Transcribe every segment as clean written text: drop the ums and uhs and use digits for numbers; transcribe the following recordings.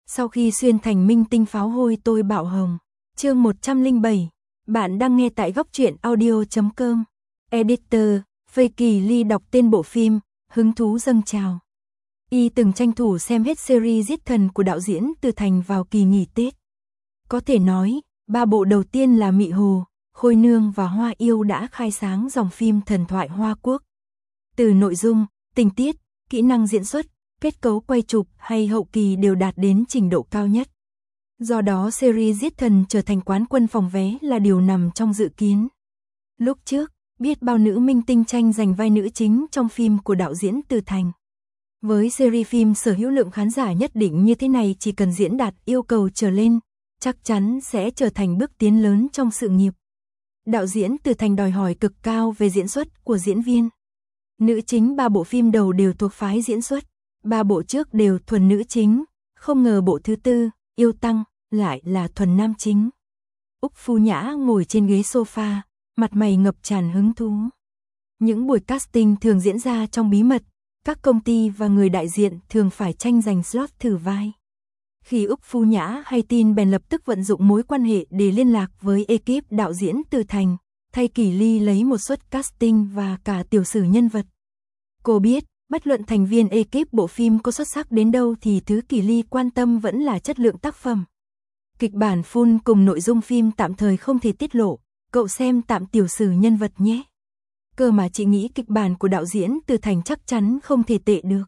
Sau khi xuyên thành minh tinh pháo hôi tôi bạo hồng. Chương 107. Bạn đang nghe tại góc truyện audio.com. Editor, Phây Kỳ Ly đọc tên bộ phim, hứng thú dâng trào. Y từng tranh thủ xem hết series Giết Thần của đạo diễn Từ Thành vào kỳ nghỉ Tết. Có thể nói, 3 bộ đầu tiên là Mị Hồ, Khôi Nương và Hoa Yêu đã khai sáng dòng phim thần thoại Hoa Quốc. Từ nội dung, tình tiết, kỹ năng diễn xuất, kết cấu quay chụp hay hậu kỳ đều đạt đến trình độ cao nhất. Do đó series Giết Thần trở thành quán quân phòng vé là điều nằm trong dự kiến. Lúc trước, biết bao nữ minh tinh tranh giành vai nữ chính trong phim của đạo diễn Từ Thành. Với series phim sở hữu lượng khán giả nhất định như thế này, chỉ cần diễn đạt yêu cầu trở lên, chắc chắn sẽ trở thành bước tiến lớn trong sự nghiệp. Đạo diễn Từ Thành đòi hỏi cực cao về diễn xuất của diễn viên. Nữ chính 3 bộ phim đầu đều thuộc phái diễn xuất, 3 bộ trước đều thuần nữ chính, không ngờ bộ thứ tư, Yêu Tăng, lại là thuần nam chính. Úc Phu Nhã ngồi trên ghế sofa, mặt mày ngập tràn hứng thú. Những buổi casting thường diễn ra trong bí mật, các công ty và người đại diện thường phải tranh giành slot thử vai. Khi Úc Phu Nhã hay tin bèn lập tức vận dụng mối quan hệ để liên lạc với ekip đạo diễn Từ Thành, thay Kỳ Ly lấy một suất casting và cả tiểu sử nhân vật. Cô biết, bất luận thành viên ekip bộ phim có xuất sắc đến đâu thì thứ Kỳ Ly quan tâm vẫn là chất lượng tác phẩm. Kịch bản full cùng nội dung phim tạm thời không thể tiết lộ, cậu xem tạm tiểu sử nhân vật nhé. Cơ mà chị nghĩ kịch bản của đạo diễn Từ Thành chắc chắn không thể tệ được.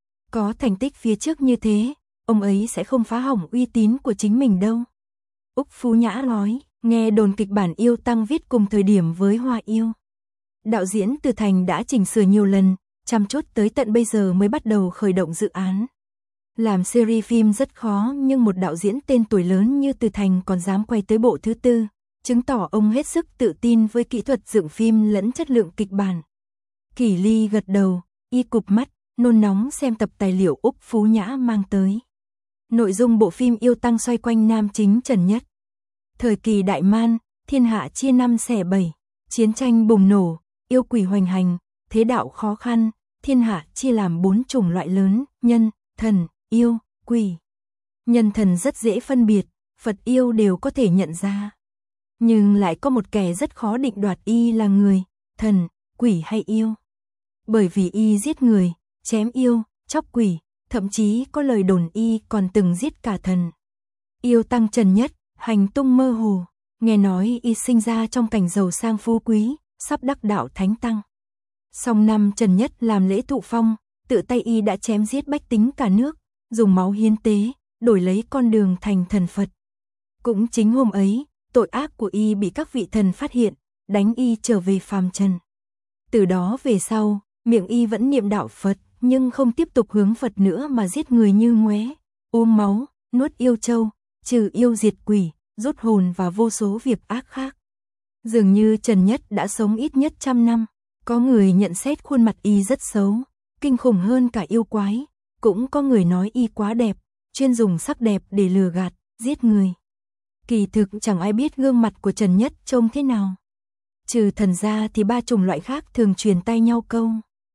Có thành tích phía trước như thế, ông ấy sẽ không phá hỏng uy tín của chính mình đâu. Úc Phú Nhã nói, nghe đồn kịch bản Yêu Tăng viết cùng thời điểm với Hoa Yêu. Đạo diễn Từ Thành đã chỉnh sửa nhiều lần, chăm chút tới tận bây giờ mới bắt đầu khởi động dự án. Làm series phim rất khó, nhưng một đạo diễn tên tuổi lớn như Từ Thành còn dám quay tới bộ thứ tư, chứng tỏ ông hết sức tự tin với kỹ thuật dựng phim lẫn chất lượng kịch bản. Kỳ Ly gật đầu, y cụp mắt, nôn nóng xem tập tài liệu Úc Phú Nhã mang tới. Nội dung bộ phim Yêu Tăng xoay quanh nam chính Trần Nhất. Thời kỳ Đại Man, thiên hạ chia 5 xẻ 7, chiến tranh bùng nổ, yêu quỷ hoành hành, thế đạo khó khăn, thiên hạ chia làm 4 chủng loại lớn, nhân, thần, yêu, quỷ. Nhân thần rất dễ phân biệt, Phật yêu đều có thể nhận ra. Nhưng lại có một kẻ rất khó định đoạt y là người, thần, quỷ hay yêu. Bởi vì y giết người, chém yêu, chóc quỷ, thậm chí có lời đồn y còn từng giết cả thần. Yêu Tăng Trần Nhất, hành tung mơ hồ, nghe nói y sinh ra trong cảnh giàu sang phú quý, sắp đắc đạo thánh tăng. Song năm Trần Nhất làm lễ thụ phong, tự tay y đã chém giết bách tính cả nước, dùng máu hiến tế, đổi lấy con đường thành thần Phật. Cũng chính hôm ấy, tội ác của y bị các vị thần phát hiện, đánh y trở về phàm trần. Từ đó về sau, miệng y vẫn niệm đạo Phật, nhưng không tiếp tục hướng Phật nữa mà giết người như ngoé, uống máu, nuốt yêu châu, trừ yêu diệt quỷ, rút hồn và vô số việc ác khác. Dường như Trần Nhất đã sống ít nhất 100 năm, có người nhận xét khuôn mặt y rất xấu, kinh khủng hơn cả yêu quái, cũng có người nói y quá đẹp, chuyên dùng sắc đẹp để lừa gạt, giết người. Kỳ thực chẳng ai biết gương mặt của Trần Nhất trông thế nào. Trừ thần ra thì 3 chủng loại khác thường truyền tay nhau câu.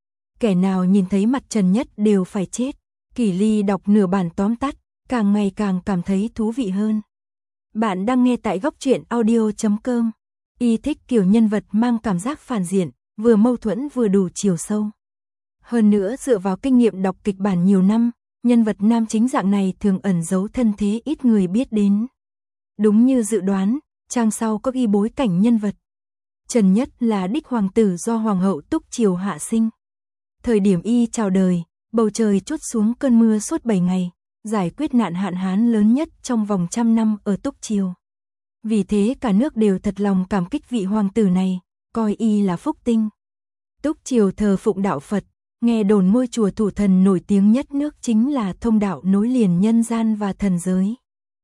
Kẻ nào nhìn thấy mặt Trần Nhất đều phải chết. Kỳ Ly đọc nửa bản tóm tắt, càng ngày càng cảm thấy thú vị hơn. Bạn đang nghe tại góc truyện audio.com. Y thích kiểu nhân vật mang cảm giác phản diện, vừa mâu thuẫn vừa đủ chiều sâu. Hơn nữa dựa vào kinh nghiệm đọc kịch bản nhiều năm, nhân vật nam chính dạng này thường ẩn giấu thân thế ít người biết đến. Đúng như dự đoán, trang sau có ghi bối cảnh nhân vật. Trần Nhất là đích hoàng tử do Hoàng hậu Túc Triều hạ sinh. Thời điểm y chào đời, bầu trời trút xuống cơn mưa suốt 7 ngày, giải quyết nạn hạn hán lớn nhất trong vòng 100 năm ở Túc Triều. Vì thế cả nước đều thật lòng cảm kích vị hoàng tử này, coi y là phúc tinh. Túc Triều thờ phụng đạo Phật, nghe đồn ngôi chùa thủ thần nổi tiếng nhất nước chính là thông đạo nối liền nhân gian và thần giới.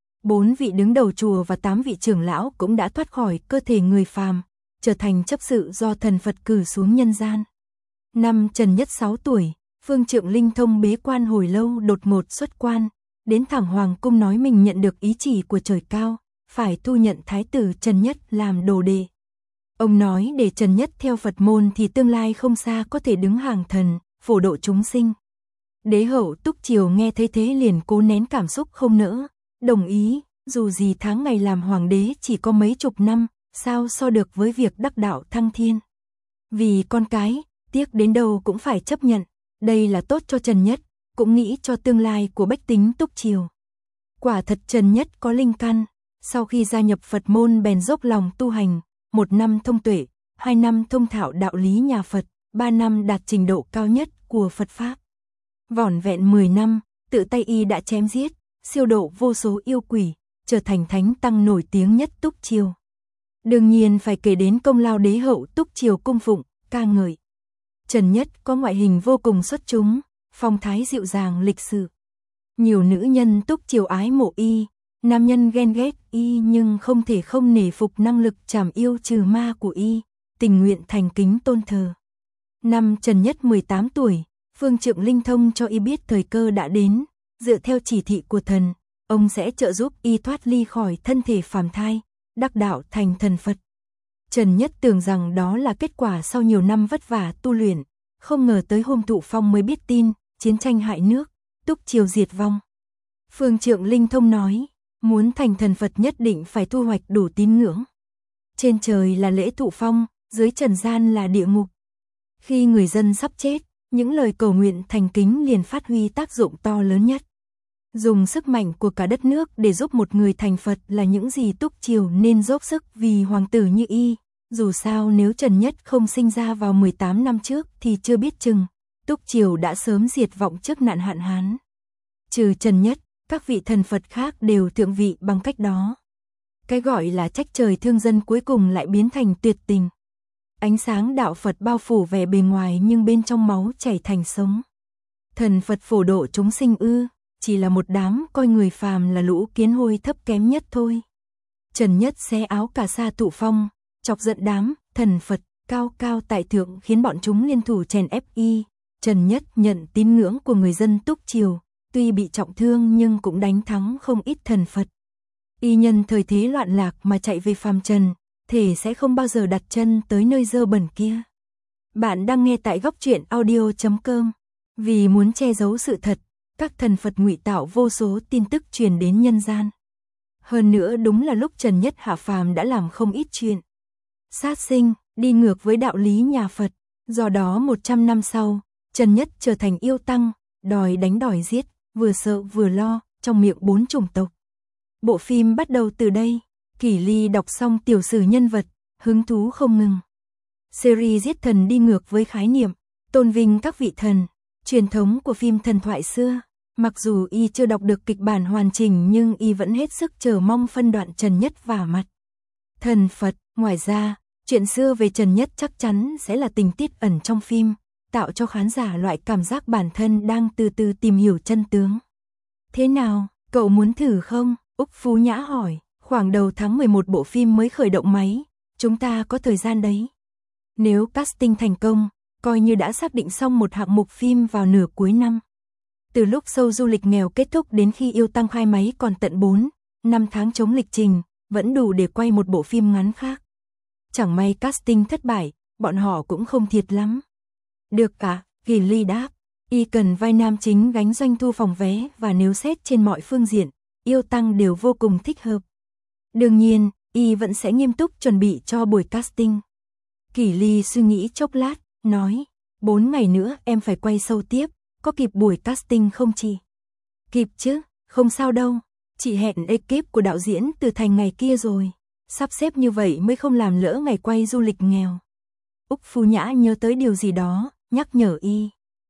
4 vị đứng đầu chùa và 8 vị trưởng lão cũng đã thoát khỏi cơ thể người phàm, trở thành chấp sự do thần Phật cử xuống nhân gian. Năm Trần Nhất 6 tuổi, Phương Trượng Linh Thông bế quan hồi lâu đột ngột xuất quan, đến thẳng Hoàng cung nói mình nhận được ý chỉ của trời cao, phải thu nhận Thái tử Trần Nhất làm đồ đệ. Ông nói để Trần Nhất theo Phật môn thì tương lai không xa có thể đứng hàng thần, phổ độ chúng sinh. Đế hậu Túc Triều nghe thấy thế liền cố nén cảm xúc không nỡ, đồng ý, dù gì tháng ngày làm hoàng đế chỉ có mấy chục năm, sao so được với việc đắc đạo thăng thiên. Vì con cái, tiếc đến đâu cũng phải chấp nhận, đây là tốt cho Trần Nhất, cũng nghĩ cho tương lai của bách tính Túc Triều. Quả thật Trần Nhất có linh căn, sau khi gia nhập Phật môn bèn dốc lòng tu hành, 1 năm thông tuệ, 2 năm thông thạo đạo lý nhà Phật, 3 năm đạt trình độ cao nhất của Phật Pháp. Vỏn vẹn 10 năm, tự tay y đã chém giết, siêu độ vô số yêu quỷ, trở thành thánh tăng nổi tiếng nhất Túc Triều. Đương nhiên phải kể đến công lao đế hậu Túc Triều cung phụng, ca ngợi. Trần Nhất có ngoại hình vô cùng xuất chúng, phong thái dịu dàng lịch sự. Nhiều nữ nhân Túc Triều ái mộ y, nam nhân ghen ghét y nhưng không thể không nể phục năng lực trảm yêu trừ ma của y, tình nguyện thành kính tôn thờ. Năm Trần Nhất 18 tuổi, Phương Trượng Linh thông cho y biết thời cơ đã đến, dựa theo chỉ thị của thần, ông sẽ trợ giúp y thoát ly khỏi thân thể phàm thai, đắc đạo thành thần Phật. Trần Nhất tưởng rằng đó là kết quả sau nhiều năm vất vả tu luyện, không ngờ tới hôm thụ phong mới biết tin, chiến tranh hại nước, Túc Triều diệt vong. Phương Trượng Linh thông nói, muốn thành thần Phật nhất định phải thu hoạch đủ tín ngưỡng. Trên trời là lễ thụ phong, dưới trần gian là địa ngục. Khi người dân sắp chết, những lời cầu nguyện thành kính liền phát huy tác dụng to lớn nhất. Dùng sức mạnh của cả đất nước để giúp một người thành Phật là những gì Túc Triều nên dốc sức vì hoàng tử như y. Dù sao nếu Trần Nhất không sinh ra vào 18 năm trước thì chưa biết chừng, Túc Triều đã sớm diệt vong trước nạn hạn hán. Trừ Trần Nhất, các vị thần Phật khác đều thượng vị bằng cách đó. Cái gọi là trách trời thương dân cuối cùng lại biến thành tuyệt tình. Ánh sáng đạo Phật bao phủ vẻ bề ngoài nhưng bên trong máu chảy thành sống. Thần Phật phổ độ chúng sinh ư, chỉ là một đám coi người phàm là lũ kiến hôi thấp kém nhất thôi. Trần Nhất xé áo cà sa thụ phong, chọc giận đám thần Phật cao cao tại thượng khiến bọn chúng liên thủ chèn ép y. Trần Nhất nhận tín ngưỡng của người dân Túc Triều, tuy bị trọng thương nhưng cũng đánh thắng không ít thần Phật. Y nhân thời thế loạn lạc mà chạy về phàm trần, thể sẽ không bao giờ đặt chân tới nơi dơ bẩn kia. Bạn đang nghe tại góc truyện audio.com. Vì muốn che giấu sự thật, các thần Phật ngụy tạo vô số tin tức truyền đến nhân gian. Hơn nữa đúng là lúc Trần Nhất hạ phàm đã làm không ít chuyện sát sinh, đi ngược với đạo lý nhà Phật. Do đó 100 năm sau, Trần Nhất trở thành yêu tăng, đòi đánh đòi giết, vừa sợ vừa lo, trong miệng 4 chủng tộc. Bộ phim bắt đầu từ đây. Kỷ Ly đọc xong tiểu sử nhân vật, hứng thú không ngừng. Series giết thần đi ngược với khái niệm, tôn vinh các vị thần, truyền thống của phim thần thoại xưa. Mặc dù y chưa đọc được kịch bản hoàn chỉnh nhưng y vẫn hết sức chờ mong phân đoạn Trần Nhất vả mặt thần Phật. Ngoài ra, chuyện xưa về Trần Nhất chắc chắn sẽ là tình tiết ẩn trong phim, tạo cho khán giả loại cảm giác bản thân đang từ từ tìm hiểu chân tướng. Thế nào, cậu muốn thử không? Úc Phú Nhã hỏi. Khoảng đầu tháng 11 bộ phim mới khởi động máy, chúng ta có thời gian đấy. Nếu casting thành công, coi như đã xác định xong một hạng mục phim vào nửa cuối năm. Từ lúc show du lịch nghèo kết thúc đến khi yêu tăng khai máy còn tận 4-5 tháng chống lịch trình, vẫn đủ để quay một bộ phim ngắn khác. Chẳng may casting thất bại, bọn họ cũng không thiệt lắm. Được cả, Kỳ Ly đáp, y cần vai nam chính gánh doanh thu phòng vé và nếu xét trên mọi phương diện, yêu tăng đều vô cùng thích hợp. Đương nhiên, y vẫn sẽ nghiêm túc chuẩn bị cho buổi casting. Kỷ Ly suy nghĩ chốc lát, nói, 4 ngày nữa em phải quay show tiếp, có kịp buổi casting không chị? Kịp chứ, không sao đâu, chị hẹn ekip của đạo diễn Từ Thành ngày kia rồi, sắp xếp như vậy mới không làm lỡ ngày quay du lịch nghèo. Úc Phú Nhã nhớ tới điều gì đó, nhắc nhở y.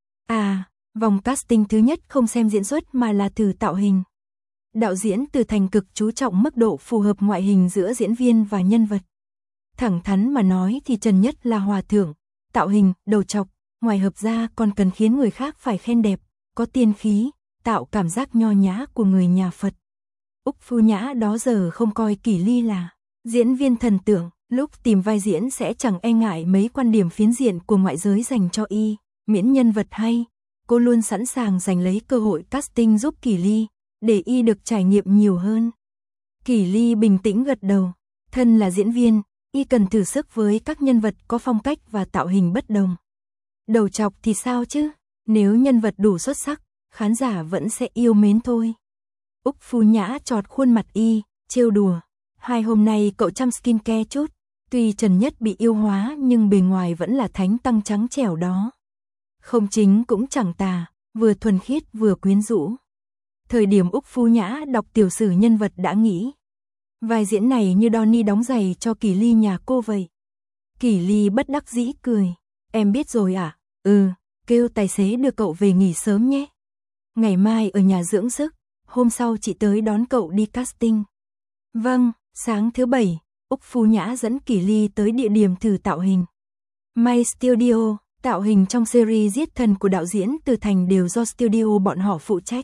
À, vòng casting thứ nhất không xem diễn xuất mà là thử tạo hình. Đạo diễn Từ Thành cực chú trọng mức độ phù hợp ngoại hình giữa diễn viên và nhân vật. Thẳng thắn mà nói thì Trần Nhất là hòa thượng, tạo hình, đầu trọc, ngoài hợp ra còn cần khiến người khác phải khen đẹp, có tiên khí, tạo cảm giác nho nhã của người nhà Phật. Úc Phú Nhã đó giờ không coi Kỷ Ly là diễn viên thần tượng, lúc tìm vai diễn sẽ chẳng e ngại mấy quan điểm phiến diện của ngoại giới dành cho y, miễn nhân vật hay, cô luôn sẵn sàng giành lấy cơ hội casting giúp Kỷ Ly, để y được trải nghiệm nhiều hơn. Kỷ Ly bình tĩnh gật đầu, thân là diễn viên, y cần thử sức với các nhân vật có phong cách và tạo hình bất đồng. Đầu trọc thì sao chứ, Nếu nhân vật đủ xuất sắc, khán giả vẫn sẽ yêu mến thôi. Úc Phú Nhã chọt khuôn mặt y, trêu đùa. 2 hôm nay cậu chăm skincare chút. Tuy Trần Nhất bị yêu hóa nhưng bề ngoài vẫn là thánh tăng trắng trẻo đó. Không chính cũng chẳng tà, vừa thuần khiết vừa quyến rũ. Thời điểm Úc Phú Nhã đọc tiểu sử nhân vật đã nghĩ. Vai diễn này như Donnie đóng giày cho Kỳ Ly nhà cô vậy. Kỳ Ly bất đắc dĩ cười. Em biết rồi à? Kêu tài xế đưa cậu về nghỉ sớm nhé. Ngày mai ở nhà dưỡng sức, hôm sau chị tới đón cậu đi casting. Vâng, sáng thứ 7, Úc Phú Nhã dẫn Kỳ Ly tới địa điểm thử tạo hình. My Studio, tạo hình trong series Giết Thần của đạo diễn Từ Thành đều do studio bọn họ phụ trách.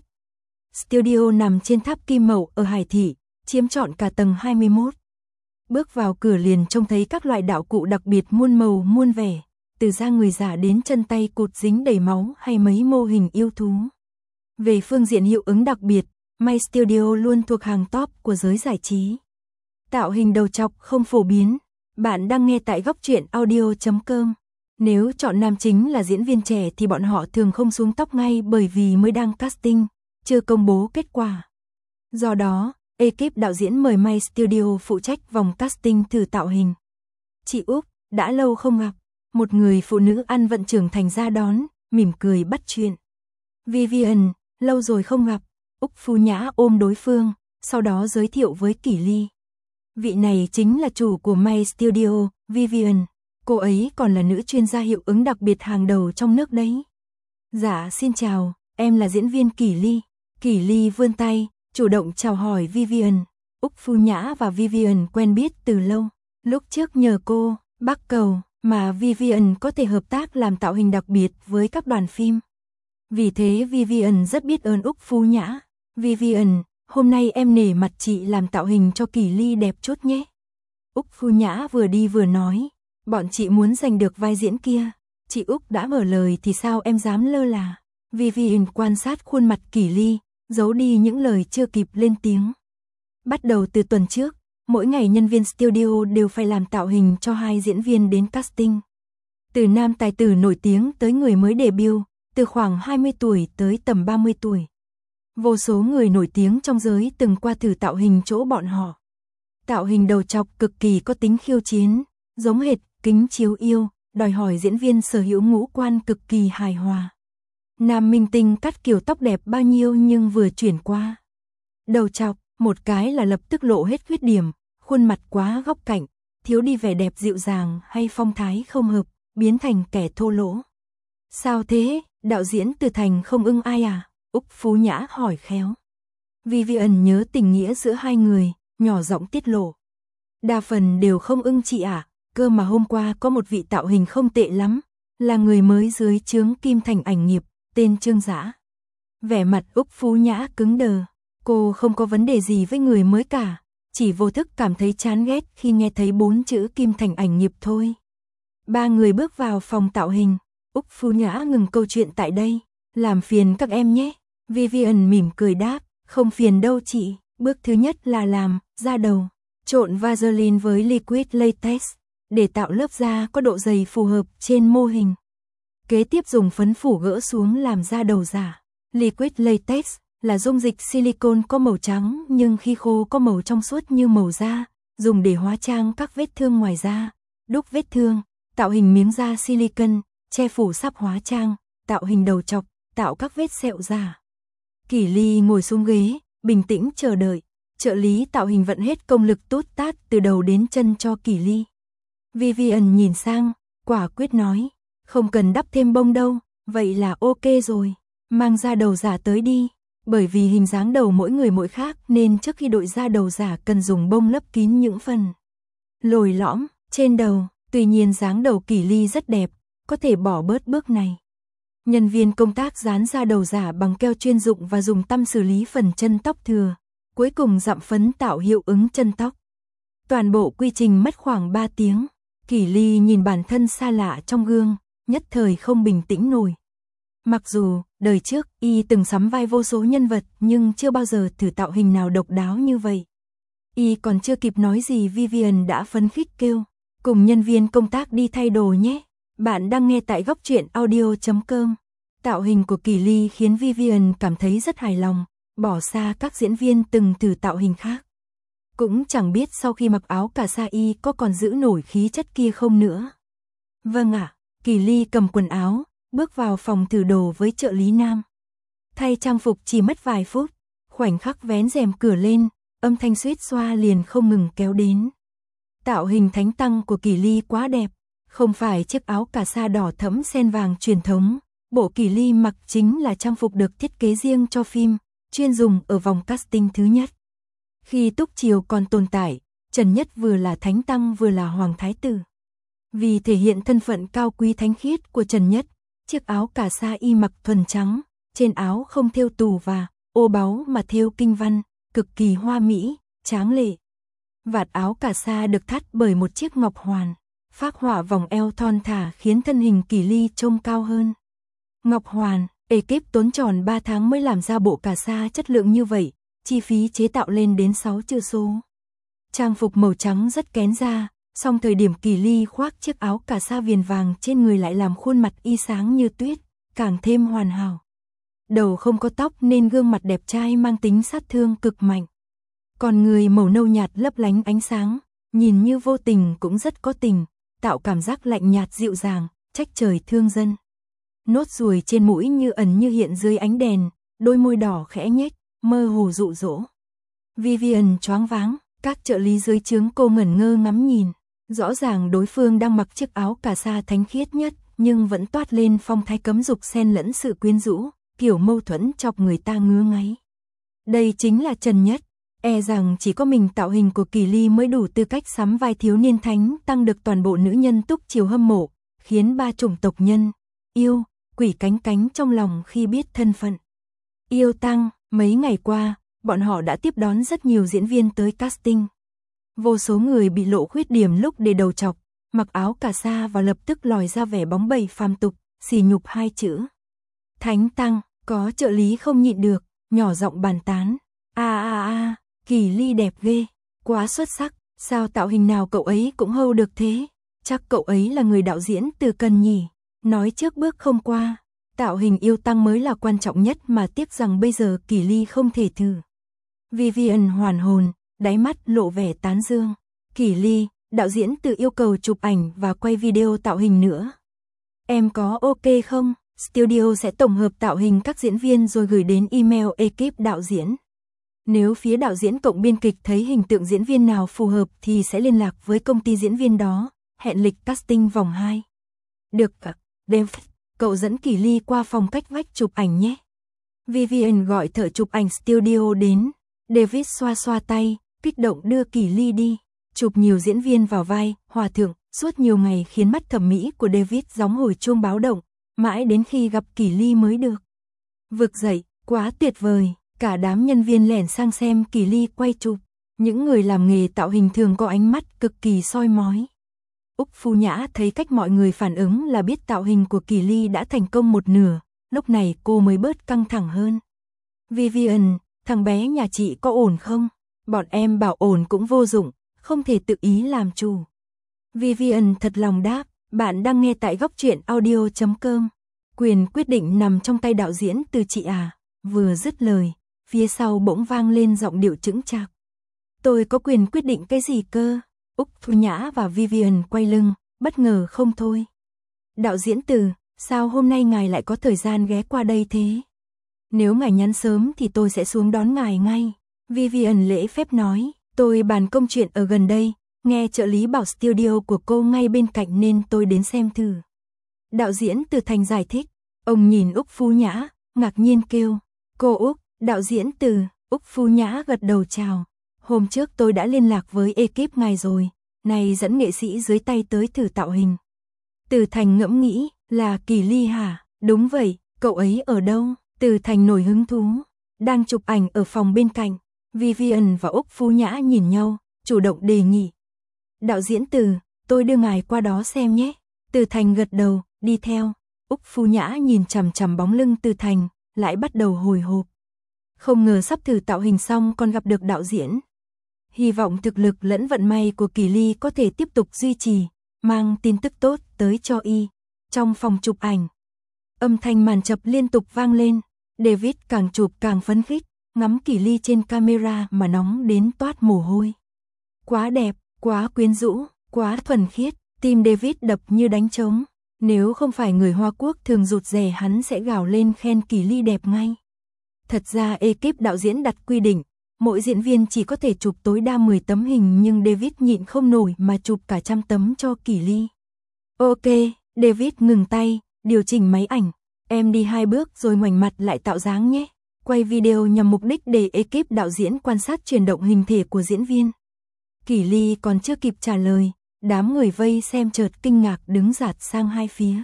Studio nằm trên tháp Kim Mậu ở Hải Thị, chiếm trọn cả tầng 21. Bước vào cửa liền trông thấy các loại đạo cụ đặc biệt muôn màu muôn vẻ, từ da người giả đến chân tay cụt dính đầy máu hay mấy mô hình yêu thú. Về phương diện hiệu ứng đặc biệt, My Studio luôn thuộc hàng top của giới giải trí. Tạo hình đầu trọc không phổ biến. Bạn đang nghe tại góc truyện audio.com. Nếu chọn nam chính là diễn viên trẻ thì bọn họ thường không xuống tóc ngay bởi vì mới đang casting, chưa công bố kết quả. Do đó, ekip đạo diễn mời My Studio phụ trách vòng casting thử tạo hình. Chị Úc, đã lâu không gặp. Một người phụ nữ ăn vận trưởng thành ra đón, mỉm cười bắt chuyện. Vivian, lâu rồi không gặp. Úc Phú Nhã ôm đối phương, sau đó giới thiệu với Kỳ Ly. Vị này chính là chủ của My Studio, Vivian. Cô ấy còn là nữ chuyên gia hiệu ứng đặc biệt hàng đầu trong nước đấy. Dạ xin chào, em là diễn viên Kỳ Ly. Kỳ Ly vươn tay, chủ động chào hỏi Vivian. Úc Phú Nhã và Vivian quen biết từ lâu. Lúc trước nhờ cô, Bắc Cầu, mà Vivian có thể hợp tác làm tạo hình đặc biệt với các đoàn phim. Vì thế Vivian rất biết ơn Úc Phú Nhã. Vivian, hôm nay em nể mặt chị làm tạo hình cho Kỳ Ly đẹp chút nhé. Úc Phú Nhã vừa đi vừa nói, bọn chị muốn giành được vai diễn kia. Chị Úc đã mở lời thì sao em dám lơ là. Vivian quan sát khuôn mặt Kỳ Ly, giấu đi những lời chưa kịp lên tiếng. Bắt đầu từ tuần trước, mỗi ngày nhân viên studio đều phải làm tạo hình cho 2 diễn viên đến casting. Từ nam tài tử nổi tiếng tới người mới debut, từ khoảng 20 tuổi tới tầm 30 tuổi. Vô số người nổi tiếng trong giới từng qua thử tạo hình chỗ bọn họ. Tạo hình đầu trọc cực kỳ có tính khiêu chiến, giống hệt kính chiếu yêu, đòi hỏi diễn viên sở hữu ngũ quan cực kỳ hài hòa. Nam minh tinh cắt kiểu tóc đẹp bao nhiêu nhưng vừa chuyển qua đầu trọc, một cái là lập tức lộ hết khuyết điểm, khuôn mặt quá góc cạnh, thiếu đi vẻ đẹp dịu dàng hay phong thái không hợp, biến thành kẻ thô lỗ. Sao thế, đạo diễn Từ Thành không ưng ai à? Úc Phú Nhã hỏi khéo. Vivian nhớ tình nghĩa giữa hai người, nhỏ giọng tiết lộ. Đa phần đều không ưng chị à, cơ mà hôm qua có một vị tạo hình không tệ lắm, là người mới dưới trướng Kim Thành Ảnh Nghiệp, tên Trương Dã. Vẻ mặt Úc Phú Nhã cứng đờ, cô không có vấn đề gì với người mới cả, chỉ vô thức cảm thấy chán ghét khi nghe thấy 4 chữ Kim Thành Ảnh Nghiệp thôi. 3 người bước vào phòng tạo hình, Úc Phú Nhã ngừng câu chuyện tại đây, làm phiền các em nhé. Vivian mỉm cười đáp, không phiền đâu chị. Bước thứ nhất là làm da đầu, trộn Vaseline với liquid latex để tạo lớp da có độ dày phù hợp trên mô hình. Kế tiếp dùng phấn phủ gỡ xuống làm da đầu giả. Liquid latex là dung dịch silicone có màu trắng nhưng khi khô có màu trong suốt như màu da, dùng để hóa trang các vết thương ngoài da, đúc vết thương, tạo hình miếng da silicone, che phủ sắp hóa trang, tạo hình đầu trọc, tạo các vết sẹo giả. Kỳ Ly ngồi xuống ghế, bình tĩnh chờ đợi. Trợ lý tạo hình vận hết công lực tút tát từ đầu đến chân cho Kỳ Ly. Vivian nhìn sang, quả quyết nói, không cần đắp thêm bông đâu, vậy là ok rồi, mang da đầu giả tới đi. Bởi vì hình dáng đầu mỗi người mỗi khác nên trước khi đội da đầu giả cần dùng bông lấp kín những phần lồi lõm trên đầu. Tuy nhiên dáng đầu Kỳ Ly rất đẹp, có thể bỏ bớt bước này. Nhân viên công tác dán da đầu giả bằng keo chuyên dụng và dùng tăm xử lý phần chân tóc thừa. Cuối cùng dặm phấn tạo hiệu ứng chân tóc. Toàn bộ quy trình mất khoảng 3 tiếng. Kỳ Ly nhìn bản thân xa lạ trong gương, nhất thời không bình tĩnh nổi. Mặc dù, đời trước, y từng sắm vai vô số nhân vật nhưng chưa bao giờ thử tạo hình nào độc đáo như vậy. Y còn chưa kịp nói gì Vivian đã phấn khích kêu, cùng nhân viên công tác đi thay đồ nhé. Bạn đang nghe tại góc truyện audio.com. Tạo hình của Kỳ Ly khiến Vivian cảm thấy rất hài lòng, bỏ xa các diễn viên từng thử tạo hình khác. Cũng chẳng biết sau khi mặc áo cà sa y có còn giữ nổi khí chất kia không nữa. Vâng ạ, Kỳ Ly cầm quần áo, bước vào phòng thử đồ với trợ lý nam. Thay trang phục chỉ mất vài phút, khoảnh khắc vén rèm cửa lên, âm thanh suýt xoa liền không ngừng kéo đến. Tạo hình thánh tăng của Kỳ Ly quá đẹp, không phải chiếc áo cà sa đỏ thẫm sen vàng truyền thống, bộ Kỳ Ly mặc chính là trang phục được thiết kế riêng cho phim, chuyên dùng ở vòng casting thứ nhất. Khi Túc Triều còn tồn tại, Trần Nhất vừa là thánh tăng vừa là hoàng thái tử. Vì thể hiện thân phận cao quý thánh khiết của Trần Nhất, chiếc áo cà sa y mặc thuần trắng, trên áo không thêu tù và ô báu mà thêu kinh văn, cực kỳ hoa mỹ, tráng lệ. Vạt áo cà sa được thắt bởi một chiếc ngọc hoàn, phác họa vòng eo thon thả khiến thân hình Kỳ Ly trông cao hơn. Ngọc hoàn, ekip tốn tròn 3 tháng mới làm ra bộ cà sa chất lượng như vậy, chi phí chế tạo lên đến 6 chữ số. Trang phục màu trắng rất kén da, song thời điểm Kỳ Ly khoác chiếc áo cà sa viền vàng trên người lại làm khuôn mặt y sáng như tuyết, càng thêm hoàn hảo. Đầu không có tóc nên gương mặt đẹp trai mang tính sát thương cực mạnh. Còn người màu nâu nhạt lấp lánh ánh sáng, nhìn như vô tình cũng rất có tình, tạo cảm giác lạnh nhạt dịu dàng, trách trời thương dân. Nốt ruồi trên mũi như ẩn như hiện dưới ánh đèn, đôi môi đỏ khẽ nhếch, mơ hồ dụ dỗ. Vivian choáng váng, các trợ lý dưới trướng cô ngẩn ngơ ngắm nhìn. Rõ ràng đối phương đang mặc chiếc áo cà sa thánh khiết nhất, nhưng vẫn toát lên phong thái cấm dục xen lẫn sự quyến rũ, kiểu mâu thuẫn chọc người ta ngứa ngáy. Đây chính là Trần Nhất, e rằng chỉ có mình tạo hình của Kỳ Ly mới đủ tư cách sắm vai thiếu niên thánh tăng được toàn bộ nữ nhân Túc Triều hâm mộ, khiến 3 chủng tộc nhân, yêu, quỷ cánh cánh trong lòng khi biết thân phận. Yêu tăng, mấy ngày qua, bọn họ đã tiếp đón rất nhiều diễn viên tới casting. Vô số người bị lộ khuyết điểm lúc để đầu chọc, mặc áo cà sa và lập tức lòi ra vẻ bóng bẩy phàm tục, sỉ nhục 2 chữ. Thánh tăng, có trợ lý không nhịn được, nhỏ giọng bàn tán. Kỳ Ly đẹp ghê, quá xuất sắc, sao tạo hình nào cậu ấy cũng hâu được thế, chắc cậu ấy là người đạo diễn Từ Cần nhỉ, nói trước bước không qua, tạo hình yêu tăng mới là quan trọng nhất mà tiếc rằng bây giờ Kỳ Ly không thể thử. Vivian hoàn hồn, đáy mắt lộ vẻ tán dương. Kỳ Ly, đạo diễn Từ yêu cầu chụp ảnh và quay video tạo hình nữa. Em có ok không? Studio sẽ tổng hợp tạo hình các diễn viên rồi gửi đến email ekip đạo diễn. Nếu phía đạo diễn cộng biên kịch thấy hình tượng diễn viên nào phù hợp thì sẽ liên lạc với công ty diễn viên đó, hẹn lịch casting vòng 2. Được ạ, David, cậu dẫn Kỳ Ly qua phòng cách vách chụp ảnh nhé. Vivian gọi thợ chụp ảnh studio đến. David xoa xoa tay, kích động đưa Kỳ Ly đi. Chụp nhiều diễn viên vào vai, hòa thượng, suốt nhiều ngày khiến mắt thẩm mỹ của David gióng hồi chuông báo động, mãi đến khi gặp Kỳ Ly mới được vực dậy, quá tuyệt vời. Cả đám nhân viên lẻn sang xem Kỳ Ly quay chụp. Những người làm nghề tạo hình thường có ánh mắt cực kỳ soi mói. Úc Phu Nhã thấy cách mọi người phản ứng là biết tạo hình của Kỳ Ly đã thành công một nửa, lúc này cô mới bớt căng thẳng hơn. Vivian, thằng bé nhà chị có ổn không? Bọn em bảo ổn cũng vô dụng, không thể tự ý làm chủ. Vivian thật lòng đáp, bạn đang nghe tại góc truyện audio.com. Quyền quyết định nằm trong tay đạo diễn Từ chị à. Vừa dứt lời, phía sau bỗng vang lên giọng điệu chững chạc. Tôi có quyền quyết định cái gì cơ? Úc Thu Nhã và Vivian quay lưng, bất ngờ không thôi. Đạo diễn Từ, sao hôm nay ngài lại có thời gian ghé qua đây thế? Nếu ngài nhắn sớm thì tôi sẽ xuống đón ngài ngay. Vivian lễ phép nói, tôi bàn công chuyện ở gần đây, nghe trợ lý bảo studio của cô ngay bên cạnh nên tôi đến xem thử. Đạo diễn Từ Thành giải thích, ông nhìn Úc Phu Nhã, ngạc nhiên kêu, cô Úc, đạo diễn Từ. Úc Phu Nhã gật đầu chào. Hôm trước tôi đã liên lạc với ekip ngài rồi, này dẫn nghệ sĩ dưới tay tới thử tạo hình. Từ Thành ngẫm nghĩ, là Kỳ Ly hả? Đúng vậy, cậu ấy ở đâu? Từ Thành nổi hứng thú, đang chụp ảnh ở phòng bên cạnh. Vivian và Úc Phu Nhã nhìn nhau, chủ động đề nghị. Đạo diễn Từ, tôi đưa ngài qua đó xem nhé. Từ Thành gật đầu, đi theo. Úc Phu Nhã nhìn chằm chằm bóng lưng Từ Thành, lại bắt đầu hồi hộp. Không ngờ sắp thử tạo hình xong còn gặp được đạo diễn. Hy vọng thực lực lẫn vận may của Kỳ Ly có thể tiếp tục duy trì, mang tin tức tốt tới cho y. Trong phòng chụp ảnh, Âm thanh màn chập liên tục vang lên. David càng chụp càng phấn khích, ngắm Kylie trên camera mà nóng đến toát mồ hôi. Quá đẹp, quá quyến rũ, quá thuần khiết, tim David đập như đánh trống. Nếu không phải người Hoa Quốc thường rụt rè hắn sẽ gào lên khen Kylie đẹp ngay. Thật ra ekip đạo diễn đặt quy định, mỗi diễn viên chỉ có thể chụp tối đa 10 tấm hình nhưng David nhịn không nổi mà chụp cả 100 tấm cho Kylie. Ok, David ngừng tay, điều chỉnh máy ảnh. Em đi 2 bước rồi ngoảnh mặt lại tạo dáng nhé. Quay video nhằm mục đích để ekip đạo diễn quan sát chuyển động hình thể của diễn viên. Kylie còn chưa kịp trả lời, đám người vây xem chợt kinh ngạc đứng dạt sang hai phía.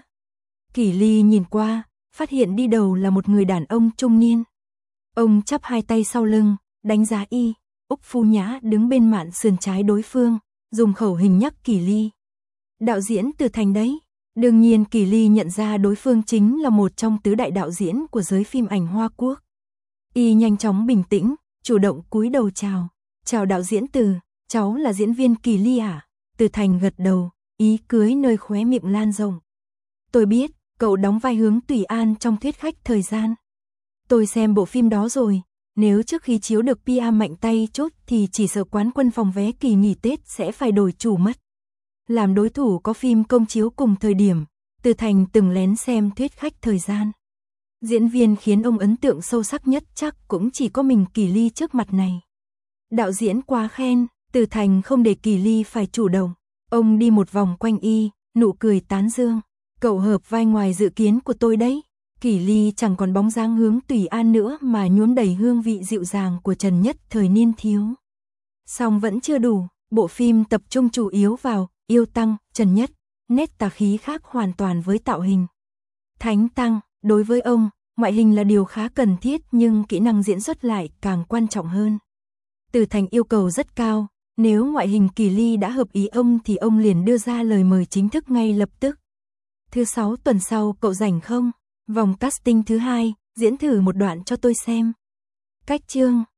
Kylie nhìn qua, phát hiện đi đầu là một người đàn ông trung niên. Ông chắp hai tay sau lưng, đánh giá y. Úc Phu Nhã đứng bên mạn sườn trái đối phương, dùng khẩu hình nhắc Kylie. Đạo diễn Từ Thành đấy. Đương nhiên Kylie nhận ra đối phương chính là một trong tứ đại đạo diễn của giới phim ảnh Hoa Quốc. Y nhanh chóng bình tĩnh, chủ động cúi đầu chào. Chào đạo diễn Từ, cháu là diễn viên Kylie à? Từ Thành gật đầu, ý cưới nơi khóe miệng lan rộng. Tôi biết, cậu đóng vai Hướng Tùy An trong Thuyết Khách Thời Gian. Tôi xem bộ phim đó rồi, nếu trước khi chiếu được PR mạnh tay chốt thì chỉ sợ quán quân phòng vé kỳ nghỉ Tết sẽ phải đổi chủ mất. Làm đối thủ có phim công chiếu cùng thời điểm, Từ Thành từng lén xem Thuyết Khách Thời Gian. Diễn viên khiến ông ấn tượng sâu sắc nhất chắc cũng chỉ có mình Kylie trước mặt này. Đạo diễn quá khen, Từ Thành không để Kylie phải chủ động. Ông đi một vòng quanh y, nụ cười tán dương. Cậu hợp vai ngoài dự kiến của tôi đấy. Kylie chẳng còn bóng dáng Hướng Tùy An nữa mà nhuốm đầy hương vị dịu dàng của Trần Nhất thời niên thiếu. Song vẫn chưa đủ, bộ phim tập trung chủ yếu vào Yêu Tăng, Trần Nhất, nét tà khí khác hoàn toàn với tạo hình. Thánh Tăng, đối với ông, ngoại hình là điều khá cần thiết nhưng kỹ năng diễn xuất lại càng quan trọng hơn. Từ Thành yêu cầu rất cao, nếu ngoại hình Kylie đã hợp ý ông thì ông liền đưa ra lời mời chính thức ngay lập tức. Thứ 6 tuần sau cậu rảnh không? Vòng casting thứ 2, diễn thử một đoạn cho tôi xem. Cách chương